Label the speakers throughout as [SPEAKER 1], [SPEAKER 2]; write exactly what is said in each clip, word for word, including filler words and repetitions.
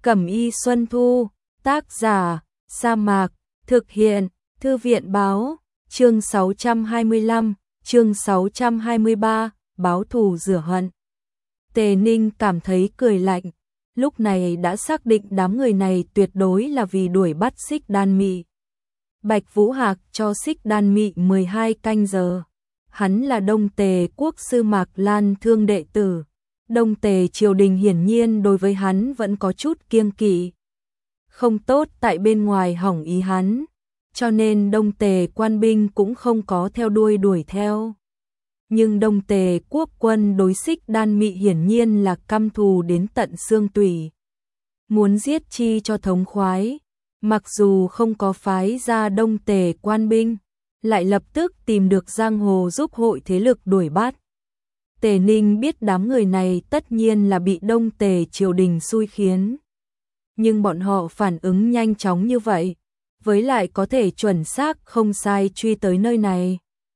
[SPEAKER 1] Cẩm y Xuân Thu, tác giả, Sa Mạc, thực hiện, Thư viện báo, chương sáu trăm hai mươi lăm, chương sáu trăm hai mươi ba, báo thù rửa hận. Tề Ninh cảm thấy cười lạnh, lúc này đã xác định đám người này tuyệt đối là vì đuổi bắt Xích Đan Mị. Bạch Vũ Hạc cho Xích Đan Mị mười hai canh giờ. Hắn là Đông Tề quốc sư Mạc Lan Thương đệ tử. Đông Tề triều đình hiển nhiên đối với hắn vẫn có chút kiêng kỵ. Không tốt tại bên ngoài hỏng ý hắn, cho nên Đông Tề quan binh cũng không có theo đuôi đuổi theo. Nhưng Đông Tề quốc quân đối Xích Đan Mị hiển nhiên là căm thù đến tận xương tủy. Muốn giết chi cho thống khoái, mặc dù không có phái ra Đông Tề quan binh, lại lập tức tìm được giang hồ giúp hội thế lực đuổi bắt. Tề Ninh biết đám người này tất nhiên là bị Đông Tề triều đình xui khiến. Nhưng bọn họ phản ứng nhanh chóng như vậy, với lại có thể chuẩn xác không sai truy tới nơi này.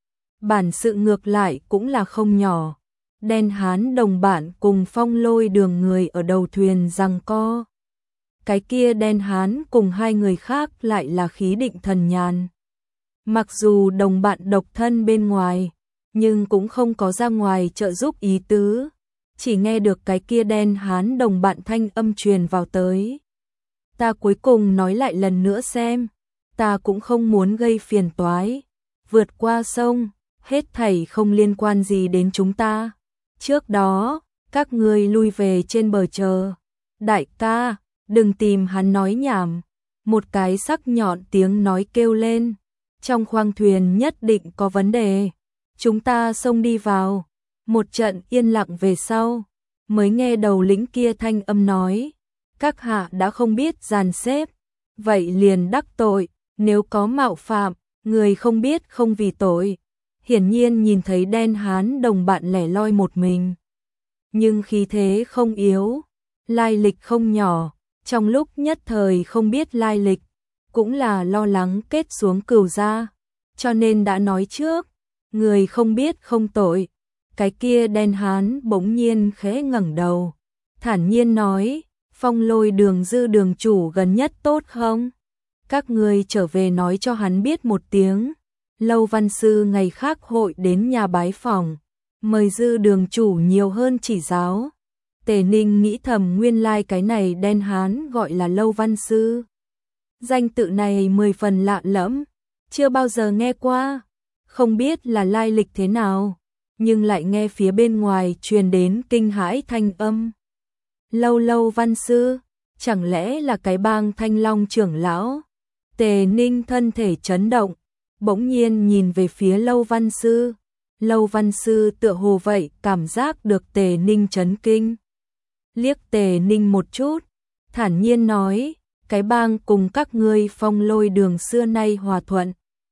[SPEAKER 1] Bản sự ngược lại cũng là không nhỏ. Đen Hán đồng bạn cùng Phong Lôi Đường người ở đầu thuyền giằng co. Cái kia Đen Hán cùng hai người khác lại là Khí Định Thần Nhàn. Mặc dù đồng bạn độc thân bên ngoài, nhưng cũng không có ra ngoài trợ giúp ý tứ, chỉ nghe được cái kia Đen Hán đồng bạn thanh âm truyền vào tới. Ta cuối cùng nói lại lần nữa xem, ta cũng không muốn gây phiền toái, vượt qua sông, hết thảy không liên quan gì đến chúng ta. Trước đó, các ngươi lui về trên bờ chờ. Đại ca, đừng tìm hắn nói nhảm. Một cái sắc nhọn tiếng nói kêu lên, trong khoang thuyền nhất định có vấn đề. Chúng ta xông đi vào. Một trận yên lặng về sau, mới nghe đầu lĩnh kia thanh âm nói, các hạ đã không biết dàn xếp, vậy liền đắc tội, nếu có mạo phạm, người không biết không vì tội. Hiển nhiên nhìn thấy Đen Hán đồng bạn lẻ loi một mình, nhưng khí thế không yếu, lai lịch không nhỏ, trong lúc nhất thời không biết lai lịch, cũng là lo lắng kết xuống cừu gia, cho nên đã nói trước, người không biết không tội. Cái kia Đen Hán bỗng nhiên khẽ ngẩng đầu, thản nhiên nói, Phong Lôi Đường dư đường chủ gần nhất tốt không? Các ngươi trở về nói cho hắn biết một tiếng. Lâu Văn Sư ngày khác hội đến nhà bái phỏng, mời dư đường chủ nhiều hơn chỉ giáo. Tề Ninh nghĩ thầm nguyên lai like cái này Đen Hán gọi là Lâu Văn Sư. Danh tự này mười phần lạ lẫm, chưa bao giờ nghe qua, không biết là lai lịch thế nào, nhưng lại nghe phía bên ngoài truyền đến kinh hãi thanh âm. Lâu Lâu Văn Sư, chẳng lẽ là cái bang Thanh Long trưởng lão? Tề Ninh thân thể chấn động, bỗng nhiên nhìn về phía Lâu Văn Sư. Lâu Văn Sư tựa hồ vậy cảm giác được Tề Ninh chấn kinh. Liếc Tề Ninh một chút, thản nhiên nói, cái bang cùng các ngươi Phong Lôi Đường xưa nay hòa thuận.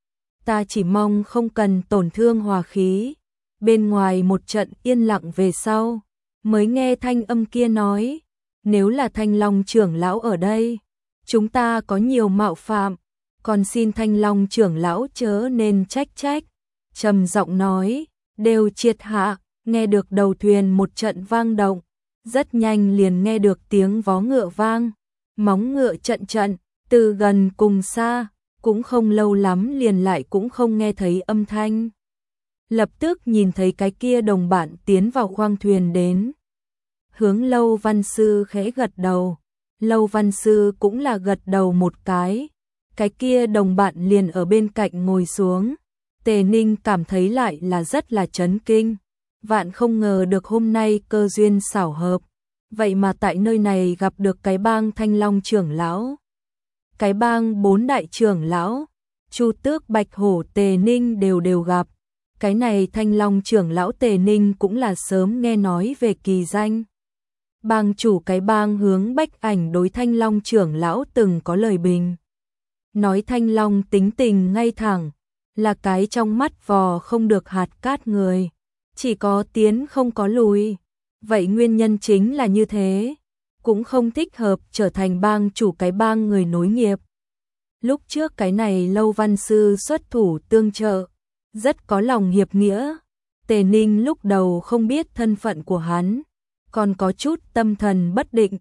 [SPEAKER 1] Ta chỉ mong không cần tổn thương hòa khí. Bên ngoài một trận yên lặng về sau, mới nghe thanh âm kia nói, nếu là Thanh Long trưởng lão ở đây, chúng ta có nhiều mạo phạm, còn xin Thanh Long trưởng lão chớ nên trách trách. Trầm giọng nói, đều triệt hạ. Nghe được đầu thuyền một trận vang động, rất nhanh liền nghe được tiếng vó ngựa vang, móng ngựa trận trận, từ gần cùng xa, cũng không lâu lắm liền lại cũng không nghe thấy âm thanh. Lập tức nhìn thấy cái kia đồng bạn tiến vào khoang thuyền đến. Hướng Lâu Văn Sư khẽ gật đầu, Lâu Văn Sư cũng là gật đầu một cái. Cái kia đồng bạn liền ở bên cạnh ngồi xuống. Tề Ninh cảm thấy lại là rất là chấn kinh. Vạn không ngờ được hôm nay cơ duyên xảo hợp, vậy mà tại nơi này gặp được cái bang Thanh Long trưởng lão. Cái bang bốn đại trưởng lão, Chu Tước, Bạch Hổ, Tề Ninh đều đều gặp. Cái này Thanh Long trưởng lão Tề Ninh cũng là sớm nghe nói về kỳ danh. Bang chủ cái bang Hướng Bách Ảnh đối Thanh Long trưởng lão từng có lời bình. Nói Thanh Long tính tình ngay thẳng, là cái trong mắt vò không được hạt cát người, chỉ có tiến không có lùi. Vậy nguyên nhân chính là như thế, cũng không thích hợp trở thành bang chủ cái bang người nối nghiệp. Lúc trước cái này Lâu Văn Sư xuất thủ tương trợ, rất có lòng hiệp nghĩa. Tề Ninh lúc đầu không biết thân phận của hắn, còn có chút tâm thần bất định,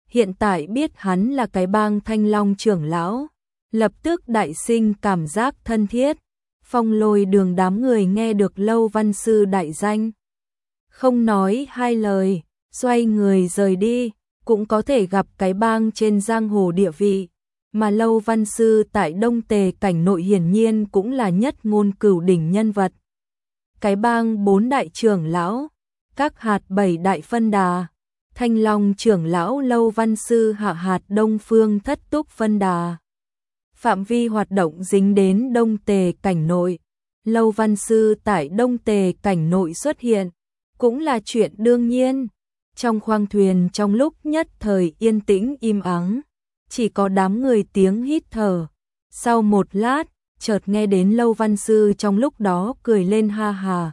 [SPEAKER 1] hiện tại biết hắn là cái bang Thanh Long trưởng lão, lập tức đại sinh cảm giác thân thiết. Phong Lôi Đường đám người nghe được Lâu Văn Sư đại danh, không nói hai lời, xoay người rời đi, cũng có thể gặp cái bang trên giang hồ địa vị, mà Lâu Văn Sư tại Đông Tề cảnh nội hiển nhiên cũng là nhất ngôn cửu đỉnh nhân vật. Cái bang bốn đại trưởng lão, các hạt bảy đại phân đà, Thanh Long trưởng lão Lâu Văn Sư hạ hạt Đông Phương Thất Túc phân đà. Phạm vi hoạt động dính đến Đông Tề cảnh nội, Lâu Văn Sư tại Đông Tề cảnh nội xuất hiện, cũng là chuyện đương nhiên. Trong khoang thuyền trong lúc nhất thời yên tĩnh im ắng, chỉ có đám người tiếng hít thở. Sau một lát, chợt nghe đến Lâu Văn Sư trong lúc đó cười lên ha hà.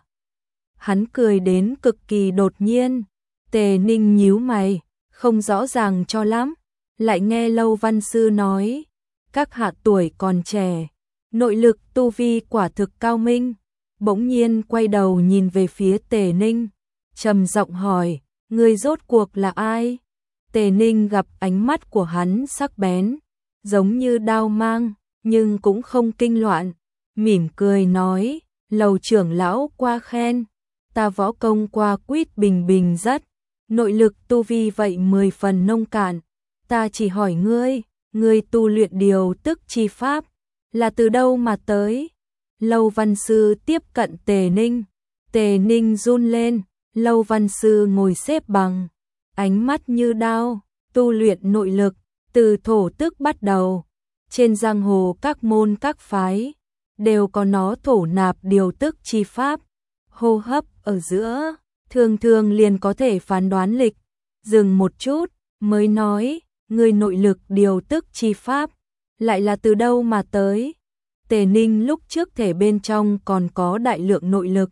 [SPEAKER 1] Hắn cười đến cực kỳ đột nhiên, Tề Ninh nhíu mày, không rõ ràng cho lắm, lại nghe Lâu Văn Sư nói, các hạ tuổi còn trẻ, nội lực tu vi quả thực cao minh, bỗng nhiên quay đầu nhìn về phía Tề Ninh, trầm giọng hỏi, ngươi rốt cuộc là ai? Tề Ninh gặp ánh mắt của hắn sắc bén, giống như đao mang, nhưng cũng không kinh loạn, mỉm cười nói, Lầu trưởng lão qua khen, ta võ công qua quýt bình bình rất, nội lực tu vi vậy mười phần nông cạn, ta chỉ hỏi ngươi, ngươi tu luyện điều tức chi pháp, là từ đâu mà tới? Lâu Văn Sư tiếp cận Tề Ninh, Tề Ninh run lên, Lâu Văn Sư ngồi xếp bằng, ánh mắt như đao, tu luyện nội lực, từ thổ tức bắt đầu. Trên giang hồ các môn các phái, đều có nó thổ nạp điều tức chi pháp, hô hấp ở giữa, thường thường liền có thể phán đoán lịch. Dừng một chút, mới nói, người nội lực điều tức chi pháp, lại là từ đâu mà tới? Tề Ninh lúc trước thể bên trong còn có đại lượng nội lực,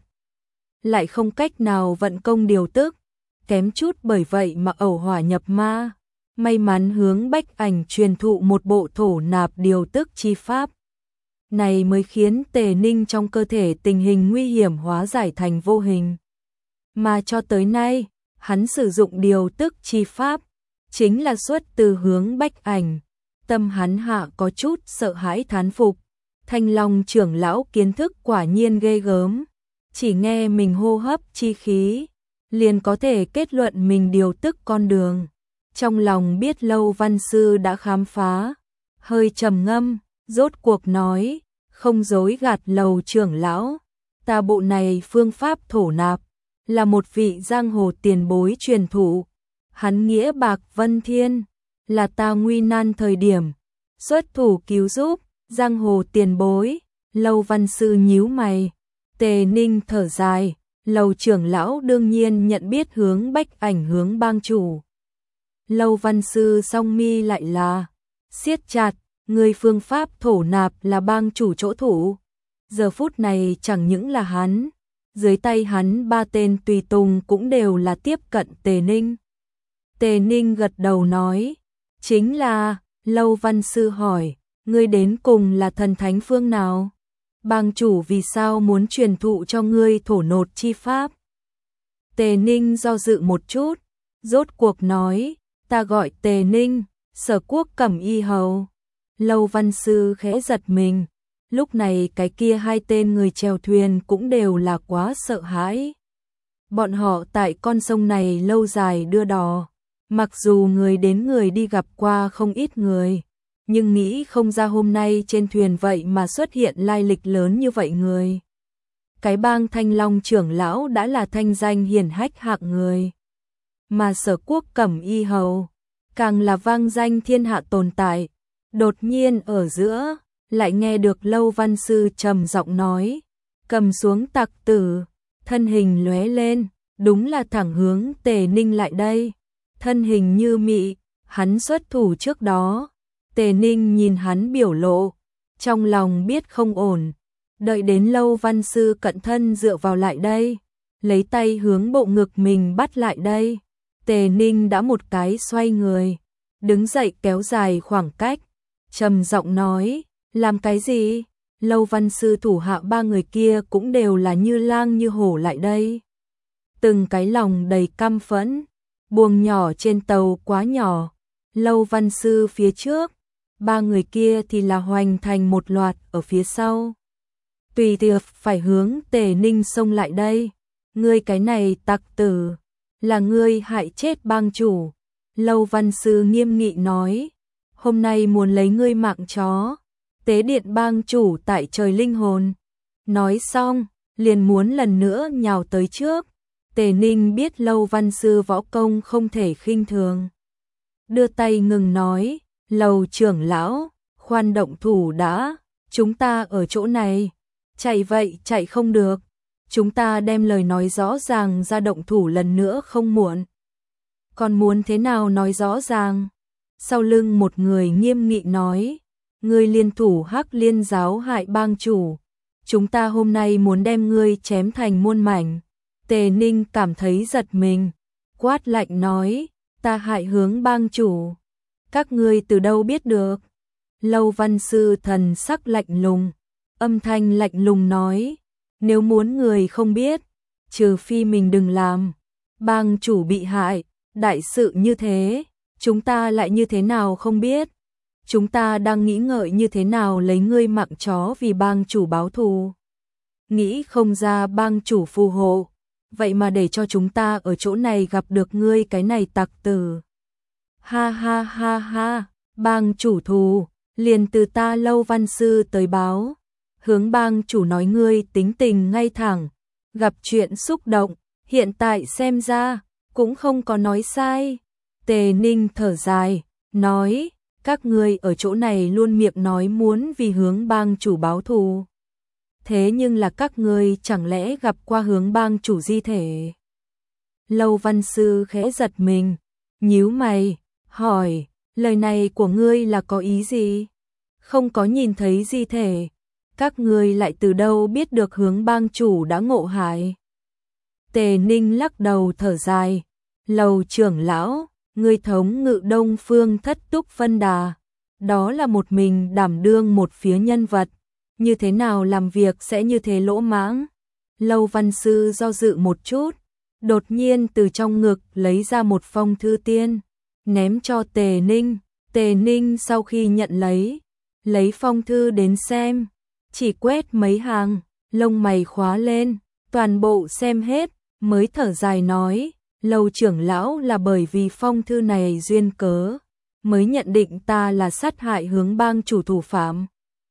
[SPEAKER 1] lại không cách nào vận công điều tức, kém chút bởi vậy mà ẩu hỏa nhập ma. May mắn hướng Bách Ảnh truyền thụ một bộ thổ nạp điều tức chi pháp. Này mới khiến Tề Ninh trong cơ thể tình hình nguy hiểm hóa giải thành vô hình. Mà cho tới nay, hắn sử dụng điều tức chi pháp, chính là xuất từ hướng Bách Ảnh. Tâm hắn hạ có chút sợ hãi thán phục. Thanh Long trưởng lão kiến thức quả nhiên ghê gớm. Chỉ nghe mình hô hấp chi khí, liền có thể kết luận mình điều tức con đường. Trong lòng biết Lâu Văn Sư đã khám phá, hơi trầm ngâm, rốt cuộc nói, không dối gạt Lầu trưởng lão, ta bộ này phương pháp thổ nạp, là một vị giang hồ tiền bối truyền thụ, hắn nghĩa bạc vân thiên, là ta nguy nan thời điểm, xuất thủ cứu giúp, giang hồ tiền bối. Lâu Văn Sư nhíu mày, Tề Ninh thở dài, Lầu trưởng lão đương nhiên nhận biết hướng Bách Ảnh hướng bang chủ. Lâu Văn Sư song mi lại là siết chặt, người phương pháp thổ nạp là bang chủ chỗ thủ. Giờ phút này chẳng những là hắn, dưới tay hắn ba tên tùy tùng cũng đều là tiếp cận Tề Ninh. Tề Ninh gật đầu nói, chính là. Lâu Văn Sư hỏi, ngươi đến cùng là thần thánh phương nào? Bang chủ vì sao muốn truyền thụ cho ngươi thổ nột chi pháp? Tề Ninh do dự một chút, rốt cuộc nói, ta gọi Tề Ninh, Sở Quốc Cẩm Y hầu. Lâu Văn Sư khẽ giật mình, lúc này cái kia hai tên người chèo thuyền cũng đều là quá sợ hãi. Bọn họ tại con sông này lâu dài đưa đò, mặc dù người đến người đi gặp qua không ít người, nhưng nghĩ không ra hôm nay trên thuyền vậy mà xuất hiện lai lịch lớn như vậy người. Cái bang Thanh Long trưởng lão đã là thanh danh hiển hách hạng người, mà Sở Quốc Cẩm Y hầu càng là vang danh thiên hạ tồn tại. Đột nhiên ở giữa, lại nghe được Lâu Văn Sư trầm giọng nói, cầm xuống tặc tử, thân hình lóe lên, đúng là thẳng hướng Tề Ninh lại đây. Thân hình như mị, hắn xuất thủ trước đó. Tề Ninh nhìn hắn biểu lộ, trong lòng biết không ổn, đợi đến Lâu Văn Sư cận thân dựa vào lại đây, lấy tay hướng bộ ngực mình bắt lại đây. Tề Ninh đã một cái xoay người, đứng dậy kéo dài khoảng cách, trầm giọng nói, làm cái gì? Lâu Văn Sư thủ hạ ba người kia cũng đều là như lang như hổ lại đây. Từng cái lòng đầy căm phẫn, buồng nhỏ trên tàu quá nhỏ, Lâu Văn Sư phía trước, ba người kia thì là Hoành Thành một loạt ở phía sau. Tùy tiệp phải hướng Tề Ninh xông lại đây. Ngươi cái này tặc tử, là ngươi hại chết bang chủ. Lâu Văn Sư nghiêm nghị nói, hôm nay muốn lấy ngươi mạng chó, tế điện bang chủ tại trời linh hồn. Nói xong, liền muốn lần nữa nhào tới trước. Tề Ninh biết Lâu Văn Sư võ công không thể khinh thường. Đưa tay ngừng nói, Lầu trưởng lão, khoan động thủ đã, chúng ta ở chỗ này. Chạy vậy chạy không được, chúng ta đem lời nói rõ ràng ra động thủ lần nữa không muộn. Còn muốn thế nào nói rõ ràng? Sau lưng một người nghiêm nghị nói, ngươi liên thủ Hắc Liên giáo hại bang chủ, chúng ta hôm nay muốn đem ngươi chém thành muôn mảnh. Tề Ninh cảm thấy giật mình, quát lạnh nói, ta hại hướng bang chủ, các ngươi từ đâu biết được? Lâu Văn Sư thần sắc lạnh lùng, âm thanh lạnh lùng nói, nếu muốn người không biết, trừ phi mình đừng làm. Bang chủ bị hại, đại sự như thế, chúng ta lại như thế nào không biết? Chúng ta đang nghĩ ngợi như thế nào lấy ngươi mạng chó vì bang chủ báo thù. Nghĩ không ra bang chủ phù hộ, vậy mà để cho chúng ta ở chỗ này gặp được ngươi cái này tặc tử. Ha ha ha ha, bang chủ thù, liền từ ta Lâu Văn Sư tới báo. Hướng bang chủ nói ngươi tính tình ngay thẳng, gặp chuyện xúc động, hiện tại xem ra, cũng không có nói sai. Tề Ninh thở dài, nói, các ngươi ở chỗ này luôn miệng nói muốn vì hướng bang chủ báo thù. Thế nhưng là các ngươi chẳng lẽ gặp qua hướng bang chủ di thể? Lâu Văn Sư khẽ giật mình, nhíu mày, hỏi, lời này của ngươi là có ý gì? Không có nhìn thấy di thể, các ngươi lại từ đâu biết được hướng bang chủ đã ngộ hại? Tề Ninh lắc đầu thở dài, Lầu trưởng lão, ngươi thống ngự Đông Phương Thất Túc Phân Đà, đó là một mình đảm đương một phía nhân vật, như thế nào làm việc sẽ như thế lỗ mãng? Lâu Văn Sư do dự một chút, đột nhiên từ trong ngực lấy ra một phong thư tiên, ném cho Tề Ninh. Tề Ninh sau khi nhận lấy, lấy phong thư đến xem, chỉ quét mấy hàng, lông mày khóa lên, toàn bộ xem hết, mới thở dài nói, Lâu trưởng lão là bởi vì phong thư này duyên cớ, mới nhận định ta là sát hại hướng bang chủ thủ phạm.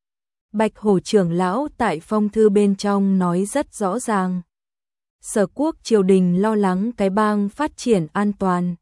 [SPEAKER 1] Bạch Hổ trưởng lão tại phong thư bên trong nói rất rõ ràng. Sở Quốc triều đình lo lắng cái bang phát triển an toàn,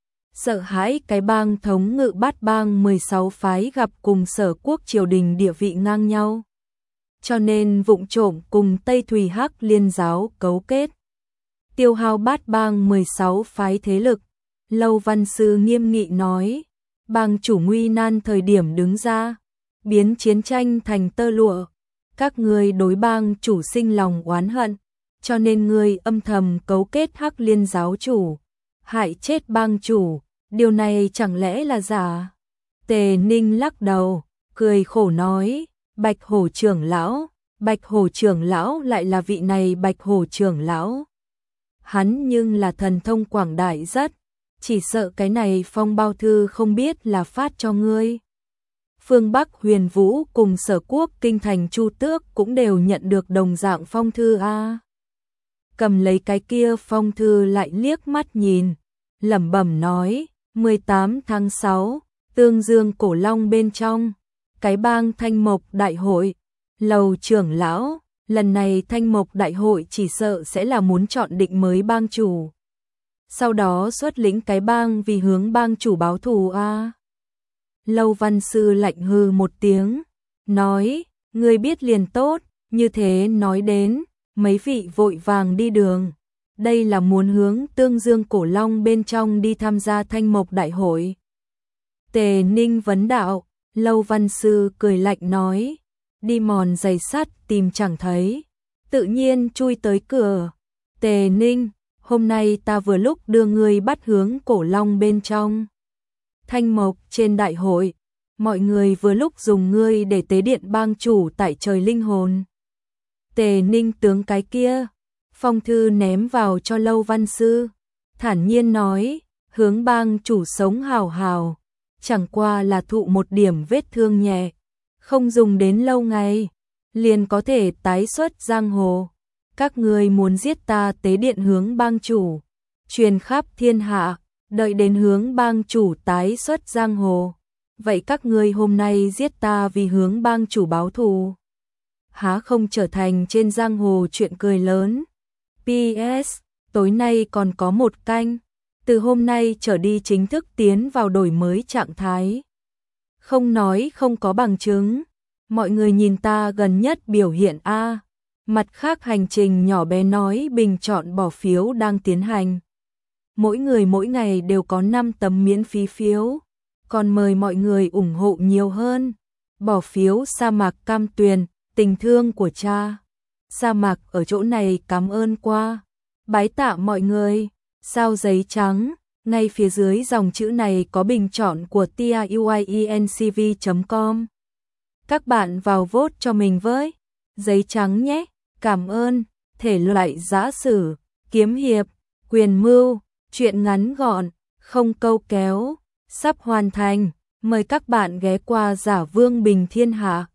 [SPEAKER 1] sợ hãi cái bang thống ngự bát bang mười sáu phái gặp cùng Sở Quốc triều đình địa vị ngang nhau, cho nên vụng trộm cùng Tây Thùy Hắc Liên giáo cấu kết, tiêu hao bát bang mười sáu phái thế lực. Lâu Văn Sư nghiêm nghị nói, bang chủ nguy nan thời điểm đứng ra, biến chiến tranh thành tơ lụa, các ngươi đối bang chủ sinh lòng oán hận, cho nên ngươi âm thầm cấu kết Hắc Liên giáo chủ, hại chết bang chủ, điều này chẳng lẽ là giả? Tề Ninh lắc đầu, cười khổ nói, Bạch Hổ trưởng lão, Bạch Hổ trưởng lão lại là vị này Bạch Hổ trưởng lão. Hắn nhưng là thần thông quảng đại rất, chỉ sợ cái này phong bao thư không biết là phát cho ngươi. Phương Bắc Huyền Vũ cùng Sở Quốc kinh thành Chu Tước cũng đều nhận được đồng dạng phong thư a. Cầm lấy cái kia phong thư lại liếc mắt nhìn, lẩm bẩm nói, mười tám tháng sáu, Tương Dương Cổ Long bên trong, cái bang Thanh Mộc đại hội, Lầu trưởng lão, lần này Thanh Mộc đại hội chỉ sợ sẽ là muốn chọn định mới bang chủ. Sau đó xuất lĩnh cái bang vì hướng bang chủ báo thù a. Lâu Văn Sư lạnh hừ một tiếng, nói, ngươi biết liền tốt, như thế nói đến, mấy vị vội vàng đi đường. Đây là muốn hướng Tương Dương Cổ Long bên trong đi tham gia Thanh Mộc đại hội. Tề Ninh vấn đạo, Lâu Văn Sư cười lạnh nói, đi mòn giày sắt tìm chẳng thấy, tự nhiên chui tới cửa. Tề Ninh, hôm nay ta vừa lúc đưa ngươi bắt hướng Cổ Long bên trong Thanh Mộc trên đại hội, mọi người vừa lúc dùng ngươi để tế điện bang chủ tại trời linh hồn. Tề Ninh tướng cái kia, phong thư ném vào cho Lâu Văn Sư, thản nhiên nói, hướng bang chủ sống hào hào, chẳng qua là thụ một điểm vết thương nhẹ, không dùng đến lâu ngày, liền có thể tái xuất giang hồ. Các ngươi muốn giết ta tế điện hướng bang chủ, truyền khắp thiên hạ, đợi đến hướng bang chủ tái xuất giang hồ. Vậy các ngươi hôm nay giết ta vì hướng bang chủ báo thù, há không trở thành trên giang hồ chuyện cười lớn. pê ét. Tối nay còn có một canh, từ hôm nay trở đi chính thức tiến vào đổi mới trạng thái. Không nói không có bằng chứng, mọi người nhìn ta gần nhất biểu hiện a. Mặt khác hành trình nhỏ bé nói bình chọn bỏ phiếu đang tiến hành. Mỗi người mỗi ngày đều có năm tấm miễn phí phiếu, còn mời mọi người ủng hộ nhiều hơn. Bỏ phiếu sa mạc cam tuyền, tình thương của cha. Sa mạc ở chỗ này cảm ơn qua. Bái tạ mọi người. Sao giấy trắng, ngay phía dưới dòng chữ này có bình chọn của tiuiencv chấm com. Các bạn vào vote cho mình với. Giấy trắng nhé. Cảm ơn. Thể loại giã sử, kiếm hiệp, quyền mưu, truyện ngắn gọn, không câu kéo, sắp hoàn thành. Mời các bạn ghé qua Giả Vương Bình Thiên Hạ.